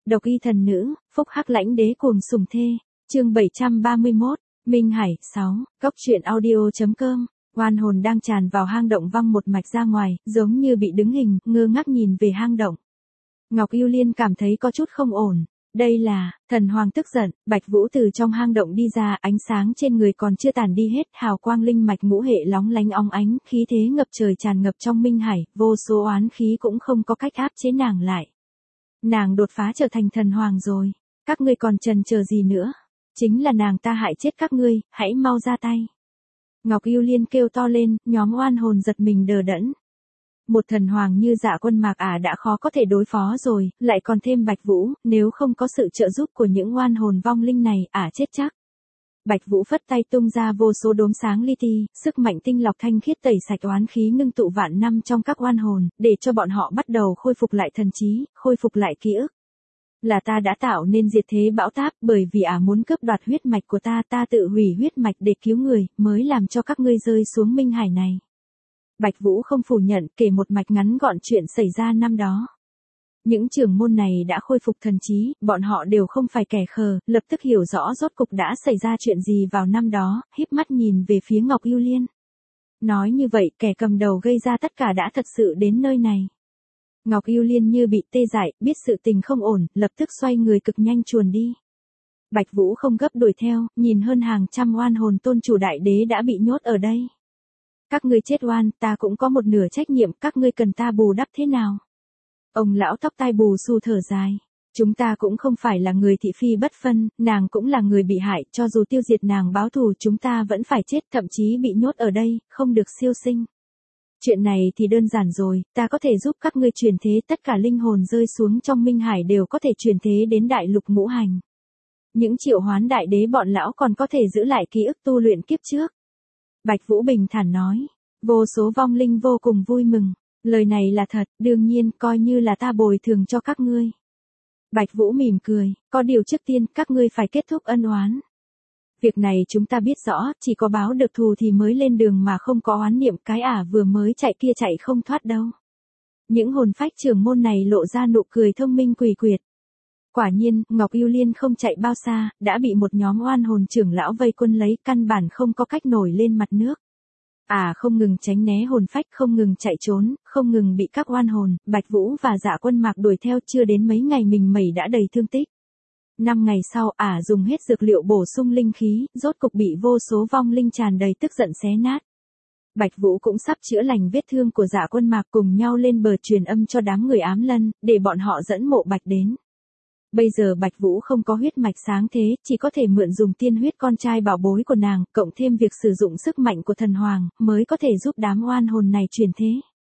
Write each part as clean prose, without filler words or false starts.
Độc y thần nữ, phúc hắc lãnh đế cuồng sủng thê. Chương 731, Minh Hải 6, Cốc truyện audio.com. Oan hồn đang tràn vào hang động văng một mạch ra ngoài, giống như bị đứng hình, ngơ ngác nhìn về hang động. Ngọc Yêu Liên cảm thấy có chút không ổn. Đây là, thần hoàng tức giận, Bạch Vũ từ trong hang động đi ra, ánh sáng trên người còn chưa tàn đi hết, hào quang linh mạch ngũ hệ lóng lánh óng ánh, khí thế ngập trời tràn ngập trong Minh Hải, vô số oán khí cũng không có cách áp chế nàng lại. Nàng đột phá trở thành thần hoàng rồi, các ngươi còn chần chờ gì nữa? Chính là nàng ta hại chết các ngươi, hãy mau ra tay. Ngọc Yêu Liên kêu to lên, nhóm oan hồn giật mình đờ đẫn. Một thần hoàng như Dạ Quân Mạc đã khó có thể đối phó rồi, lại còn thêm Bạch Vũ, nếu không có sự trợ giúp của những oan hồn vong linh này, chết chắc. Bạch Vũ phất tay tung ra vô số đốm sáng li ti, sức mạnh tinh lọc thanh khiết tẩy sạch oán khí ngưng tụ vạn năm trong các oan hồn, để cho bọn họ bắt đầu khôi phục lại thần trí, khôi phục lại ký ức. Là ta đã tạo nên diệt thế bão táp, bởi vì muốn cướp đoạt huyết mạch của ta tự hủy huyết mạch để cứu người, mới làm cho các ngươi rơi xuống Minh Hải này. Bạch Vũ không phủ nhận, kể một mạch ngắn gọn chuyện xảy ra năm đó. Những trưởng môn này đã khôi phục thần trí, bọn họ đều không phải kẻ khờ, lập tức hiểu rõ rốt cục đã xảy ra chuyện gì vào năm đó, híp mắt nhìn về phía Ngọc Yêu Liên. Nói như vậy, kẻ cầm đầu gây ra tất cả đã thật sự đến nơi này. Ngọc Yêu Liên như bị tê dại, biết sự tình không ổn, lập tức xoay người cực nhanh chuồn đi. Bạch Vũ không gấp đuổi theo, nhìn hơn hàng trăm oan hồn tôn chủ đại đế đã bị nhốt ở đây. Các ngươi chết oan, ta cũng có một nửa trách nhiệm, các ngươi cần ta bù đắp thế nào? Ông lão tóc tai bù xù thở dài. Chúng ta cũng không phải là người thị phi bất phân, nàng cũng là người bị hại, cho dù tiêu diệt nàng báo thù chúng ta vẫn phải chết, thậm chí bị nhốt ở đây, không được siêu sinh. Chuyện này thì đơn giản rồi, ta có thể giúp các ngươi chuyển thế, tất cả linh hồn rơi xuống trong Minh Hải đều có thể chuyển thế đến đại lục ngũ hành. Những triệu hoán đại đế bọn lão còn có thể giữ lại ký ức tu luyện kiếp trước. Bạch Vũ bình thản nói, vô số vong linh vô cùng vui mừng, lời này là thật, đương nhiên coi như là ta bồi thường cho các ngươi. Bạch Vũ mỉm cười, có điều trước tiên các ngươi phải kết thúc ân oán. Việc này chúng ta biết rõ, chỉ có báo được thù thì mới lên đường mà không có oán niệm, cái vừa mới chạy kia chạy không thoát đâu. Những hồn phách trưởng môn này lộ ra nụ cười thông minh quỷ quyệt. Quả nhiên, Ngọc Yêu Liên không chạy bao xa, đã bị một nhóm oan hồn trưởng lão vây quân lấy, căn bản không có cách nổi lên mặt nước. Không ngừng tránh né hồn phách, không ngừng chạy trốn, không ngừng bị các oan hồn, Bạch Vũ và Dạ Quân Mạc đuổi theo, chưa đến mấy ngày mình mẩy đã đầy thương tích. 5 ngày sau, dùng hết dược liệu bổ sung linh khí, rốt cục bị vô số vong linh tràn đầy tức giận xé nát. Bạch Vũ cũng sắp chữa lành vết thương của Dạ Quân Mạc, cùng nhau lên bờ truyền âm cho đám người ám lân, để bọn họ dẫn Mộ Bạch đến. Bây giờ Bạch Vũ không có huyết mạch sáng thế, chỉ có thể mượn dùng tiên huyết con trai bảo bối của nàng, cộng thêm việc sử dụng sức mạnh của thần hoàng, mới có thể giúp đám oan hồn này chuyển thế.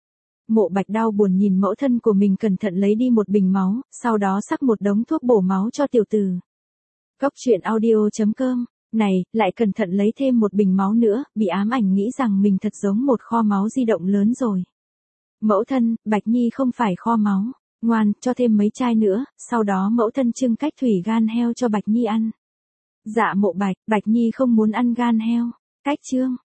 Mộ Bạch đau buồn nhìn mẫu thân của mình cẩn thận lấy đi một bình máu, sau đó sắc một đống thuốc bổ máu cho tiểu tử. Cốc truyện audio.com, này, lại cẩn thận lấy thêm một bình máu nữa, bị ám ảnh nghĩ rằng mình thật giống một kho máu di động lớn rồi. Mẫu thân, Bạch Nhi không phải kho máu, ngoan, cho thêm mấy chai nữa, sau đó mẫu thân trưng cách thủy gan heo cho Bạch Nhi ăn. Dạ Mộ Bạch, Bạch Nhi không muốn ăn gan heo, cách trương.